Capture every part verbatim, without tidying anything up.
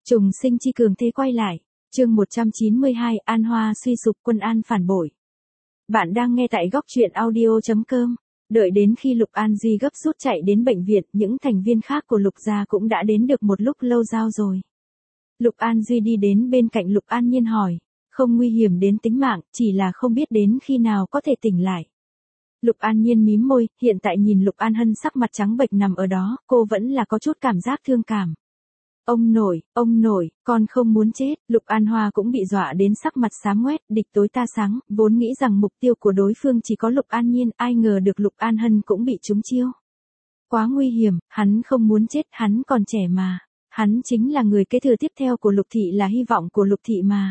Trùng sinh chi cường thế quay lại. Chương một trăm chín mươi hai, An Hoa suy sụp, Quân An phản bội. Bạn đang nghe tại góc truyện audio chấm com. Đợi đến khi Lục An Duy gấp rút chạy đến bệnh viện, những thành viên khác của Lục gia cũng đã đến được một lúc lâu giao rồi. Lục An Duy đi đến bên cạnh Lục An Nhiên hỏi, không nguy hiểm đến tính mạng, chỉ là không biết đến khi nào có thể tỉnh lại. Lục An Nhiên mím môi, hiện tại nhìn Lục An Hân sắc mặt trắng bệch nằm ở đó, cô vẫn là có chút cảm giác thương cảm. Ông nội, ông nội, con không muốn chết. Lục An Hoa cũng bị dọa đến sắc mặt xám ngoét, địch tối ta sáng, vốn nghĩ rằng mục tiêu của đối phương chỉ có Lục An Nhiên, ai ngờ được Lục An Hân cũng bị trúng chiêu. Quá nguy hiểm, hắn không muốn chết, hắn còn trẻ mà. Hắn chính là người kế thừa tiếp theo của Lục Thị, là hy vọng của Lục Thị mà.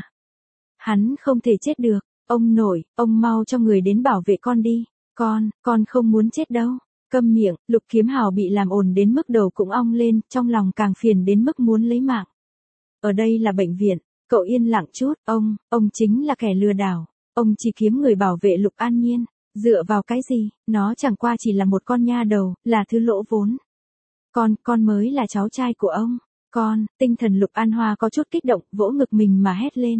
Hắn không thể chết được. Ông nội, ông mau cho người đến bảo vệ con đi. Con, con không muốn chết đâu. Câm miệng. Lục Kiếm Hào bị làm ồn đến mức đầu cũng ong lên, trong lòng càng phiền đến mức muốn lấy mạng. Ở đây là bệnh viện, cậu yên lặng chút, ông, ông chính là kẻ lừa đảo, ông chỉ kiếm người bảo vệ Lục An Nhiên, dựa vào cái gì, nó chẳng qua chỉ là một con nha đầu, là thứ lỗ vốn. Con, con mới là cháu trai của ông, con, tinh thần Lục An Hoa có chút kích động, vỗ ngực mình mà hét lên.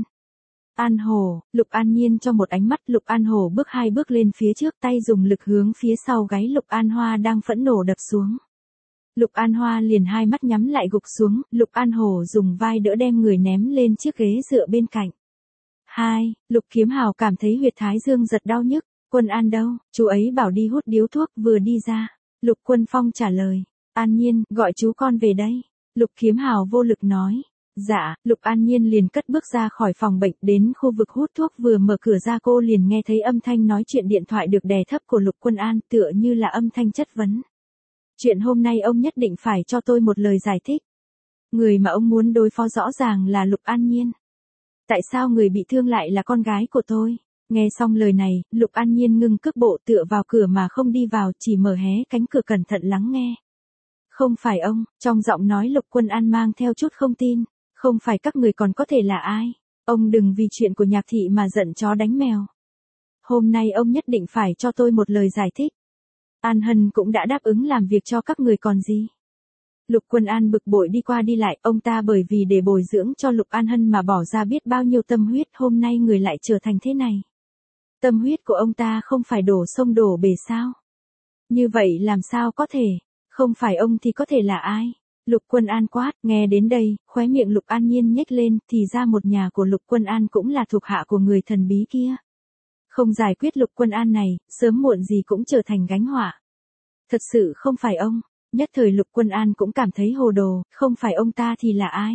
An Hồ, Lục An Nhiên cho một ánh mắt, Lục An Hồ bước hai bước lên phía trước, tay dùng lực hướng phía sau gáy Lục An Hoa đang phẫn nộ đập xuống. Lục An Hoa liền hai mắt nhắm lại gục xuống, Lục An Hồ dùng vai đỡ đem người ném lên chiếc ghế dựa bên cạnh. Hai, Lục Kiếm Hào cảm thấy huyệt thái dương giật đau nhức, Quân An đâu, chú ấy bảo đi hút điếu thuốc vừa đi ra. Lục Quân Phong trả lời, An Nhiên, gọi chú con về đây. Lục Kiếm Hào vô lực nói. Dạ, Lục An Nhiên liền cất bước ra khỏi phòng bệnh, đến khu vực hút thuốc, vừa mở cửa ra cô liền nghe thấy âm thanh nói chuyện điện thoại được đè thấp của Lục Quân An, tựa như là âm thanh chất vấn. Chuyện hôm nay ông nhất định phải cho tôi một lời giải thích. Người mà ông muốn đối phó rõ ràng là Lục An Nhiên. Tại sao người bị thương lại là con gái của tôi? Nghe xong lời này, Lục An Nhiên ngưng cước bộ tựa vào cửa mà không đi vào, chỉ mở hé cánh cửa cẩn thận lắng nghe. Không phải ông, trong giọng nói Lục Quân An mang theo chút không tin. Không phải các người còn có thể là ai? Ông đừng vì chuyện của Nhạc Thị mà giận chó đánh mèo. Hôm nay ông nhất định phải cho tôi một lời giải thích. An Hân cũng đã đáp ứng làm việc cho các người còn gì. Lục Quân An bực bội đi qua đi lại, ông ta bởi vì để bồi dưỡng cho Lục An Hân mà bỏ ra biết bao nhiêu tâm huyết, hôm nay người lại trở thành thế này. Tâm huyết của ông ta không phải đổ sông đổ bể sao? Như vậy làm sao có thể? Không phải ông thì có thể là ai? Lục Quân An quát, nghe đến đây, khóe miệng Lục An Nhiên nhếch lên, thì ra một nhà của Lục Quân An cũng là thuộc hạ của người thần bí kia. Không giải quyết Lục Quân An này, sớm muộn gì cũng trở thành gánh họa. Thật sự không phải ông, nhất thời Lục Quân An cũng cảm thấy hồ đồ, không phải ông ta thì là ai?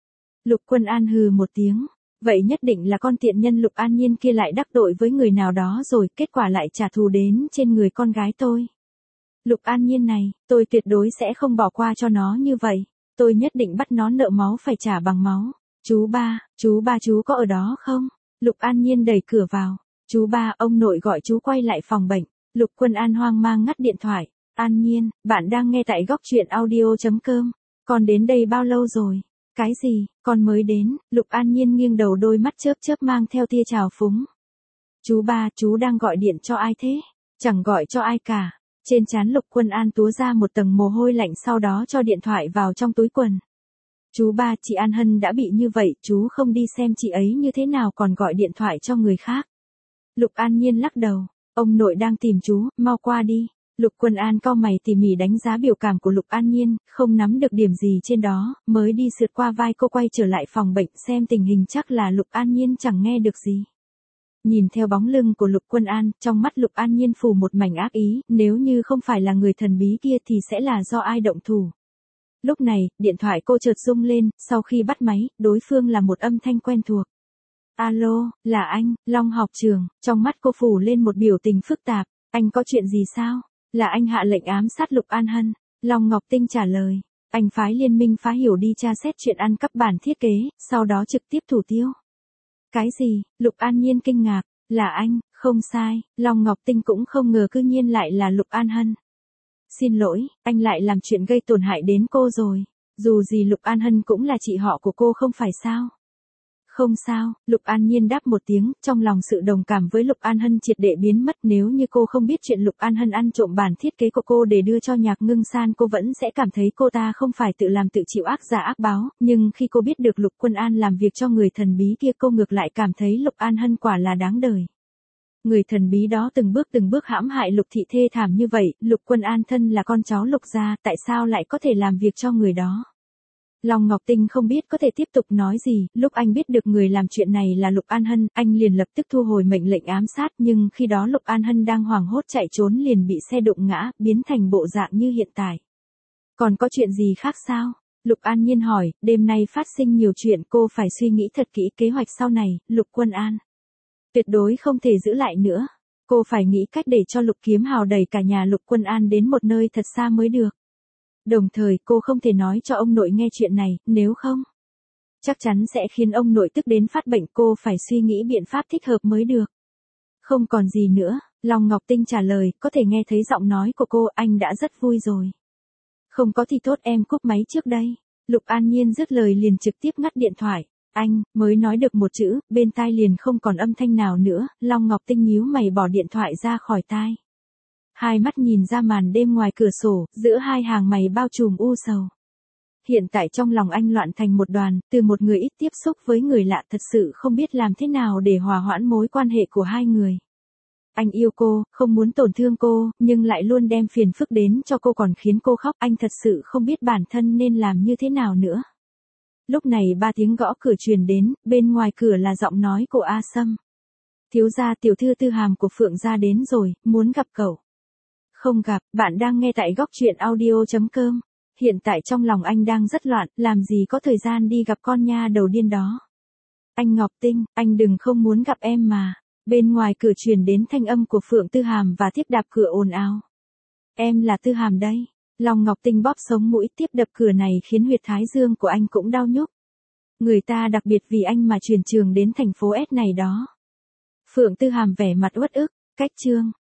Lục Quân An hừ một tiếng, vậy nhất định là con tiện nhân Lục An Nhiên kia lại đắc tội với người nào đó rồi, kết quả lại trả thù đến trên người con gái tôi. Lục An Nhiên này, tôi tuyệt đối sẽ không bỏ qua cho nó như vậy. Tôi nhất định bắt nó nợ máu phải trả bằng máu. Chú ba, chú ba chú có ở đó không? Lục An Nhiên đẩy cửa vào. Chú ba, ông nội gọi chú quay lại phòng bệnh. Lục Quân An hoang mang ngắt điện thoại. An Nhiên, bạn đang nghe tại góc truyện audio chấm com. Con đến đây bao lâu rồi? Cái gì, con mới đến? Lục An Nhiên nghiêng đầu, đôi mắt chớp chớp mang theo tia trào phúng. Chú ba, chú đang gọi điện cho ai thế? Chẳng gọi cho ai cả. Trên trán Lục Quân An túa ra một tầng mồ hôi lạnh, sau đó cho điện thoại vào trong túi quần. Chú ba, chị An Hân đã bị như vậy, chú không đi xem chị ấy như thế nào còn gọi điện thoại cho người khác. Lục An Nhiên lắc đầu, ông nội đang tìm chú, mau qua đi. Lục Quân An cau mày tỉ mỉ đánh giá biểu cảm của Lục An Nhiên, không nắm được điểm gì trên đó, mới đi sượt qua vai cô quay trở lại phòng bệnh, xem tình hình chắc là Lục An Nhiên chẳng nghe được gì. Nhìn theo bóng lưng của Lục Quân An, trong mắt Lục An Nhiên phủ một mảnh ác ý, nếu như không phải là người thần bí kia thì sẽ là do ai động thủ. Lúc này, điện thoại cô chợt rung lên, sau khi bắt máy, đối phương là một âm thanh quen thuộc. Alo, là anh, Long Học Trường, trong mắt cô phủ lên một biểu tình phức tạp, anh có chuyện gì sao? Là anh hạ lệnh ám sát Lục An Hân. Long Ngọc Tinh trả lời, anh phái Liên minh phá hiểu đi tra xét chuyện ăn cắp bản thiết kế, sau đó trực tiếp thủ tiêu. Cái gì? Lục An Nhiên kinh ngạc, là anh, không sai, Long Ngọc Tinh cũng không ngờ cư nhiên lại là Lục An Hân. Xin lỗi, anh lại làm chuyện gây tổn hại đến cô rồi, dù gì Lục An Hân cũng là chị họ của cô không phải sao? Không sao, Lục An Nhiên đáp một tiếng, trong lòng sự đồng cảm với Lục An Hân triệt để biến mất. Nếu như cô không biết chuyện Lục An Hân ăn trộm bản thiết kế của cô để đưa cho Nhạc Ngưng San, cô vẫn sẽ cảm thấy cô ta không phải tự làm tự chịu ác giả ác báo, nhưng khi cô biết được Lục Quân An làm việc cho người thần bí kia, cô ngược lại cảm thấy Lục An Hân quả là đáng đời. Người thần bí đó từng bước từng bước hãm hại Lục thị thê thảm như vậy, Lục Quân An thân là con cháu Lục gia, tại sao lại có thể làm việc cho người đó? Long Ngọc Tinh không biết có thể tiếp tục nói gì, lúc anh biết được người làm chuyện này là Lục An Hân, anh liền lập tức thu hồi mệnh lệnh ám sát, nhưng khi đó Lục An Hân đang hoảng hốt chạy trốn liền bị xe đụng ngã, biến thành bộ dạng như hiện tại. Còn có chuyện gì khác sao? Lục An Nhiên hỏi, đêm nay phát sinh nhiều chuyện, cô phải suy nghĩ thật kỹ kế hoạch sau này. Lục Quân An tuyệt đối không thể giữ lại nữa. Cô phải nghĩ cách để cho Lục Kiếm Hào đẩy cả nhà Lục Quân An đến một nơi thật xa mới được. Đồng thời cô không thể nói cho ông nội nghe chuyện này, nếu không, chắc chắn sẽ khiến ông nội tức đến phát bệnh. Cô phải suy nghĩ biện pháp thích hợp mới được. Không còn gì nữa, Long Ngọc Tinh trả lời, có thể nghe thấy giọng nói của cô, anh đã rất vui rồi. Không có thì tốt, em cúp máy trước đây. Lục An Nhiên dứt lời liền trực tiếp ngắt điện thoại. Anh, mới nói được một chữ, bên tai liền không còn âm thanh nào nữa. Long Ngọc Tinh nhíu mày bỏ điện thoại ra khỏi tai. Hai mắt nhìn ra màn đêm ngoài cửa sổ, giữa hai hàng mày bao trùm u sầu. Hiện tại trong lòng anh loạn thành một đoàn, từ một người ít tiếp xúc với người lạ thật sự không biết làm thế nào để hòa hoãn mối quan hệ của hai người. Anh yêu cô, không muốn tổn thương cô, nhưng lại luôn đem phiền phức đến cho cô còn khiến cô khóc. Anh thật sự không biết bản thân nên làm như thế nào nữa. Lúc này ba tiếng gõ cửa truyền đến, bên ngoài cửa là giọng nói của A Sâm. Thiếu gia, tiểu thư Tư Hàm của Phượng gia đến rồi, muốn gặp cậu. Không gặp, bạn đang nghe tại góc truyện audio chấm com. Hiện tại trong lòng anh đang rất loạn, làm gì có thời gian đi gặp con nha đầu điên đó. Anh Ngọc Tinh, anh đừng không muốn gặp em mà. Bên ngoài cửa truyền đến thanh âm của Phượng Tư Hàm và tiếp đạp cửa ồn ào. Em là Tư Hàm đây. Long Ngọc Tinh bóp sống mũi, tiếp đập cửa này khiến huyệt thái dương của anh cũng đau nhức. Người ta đặc biệt vì anh mà chuyển trường đến thành phố S này đó. Phượng Tư Hàm vẻ mặt uất ức, cách chương.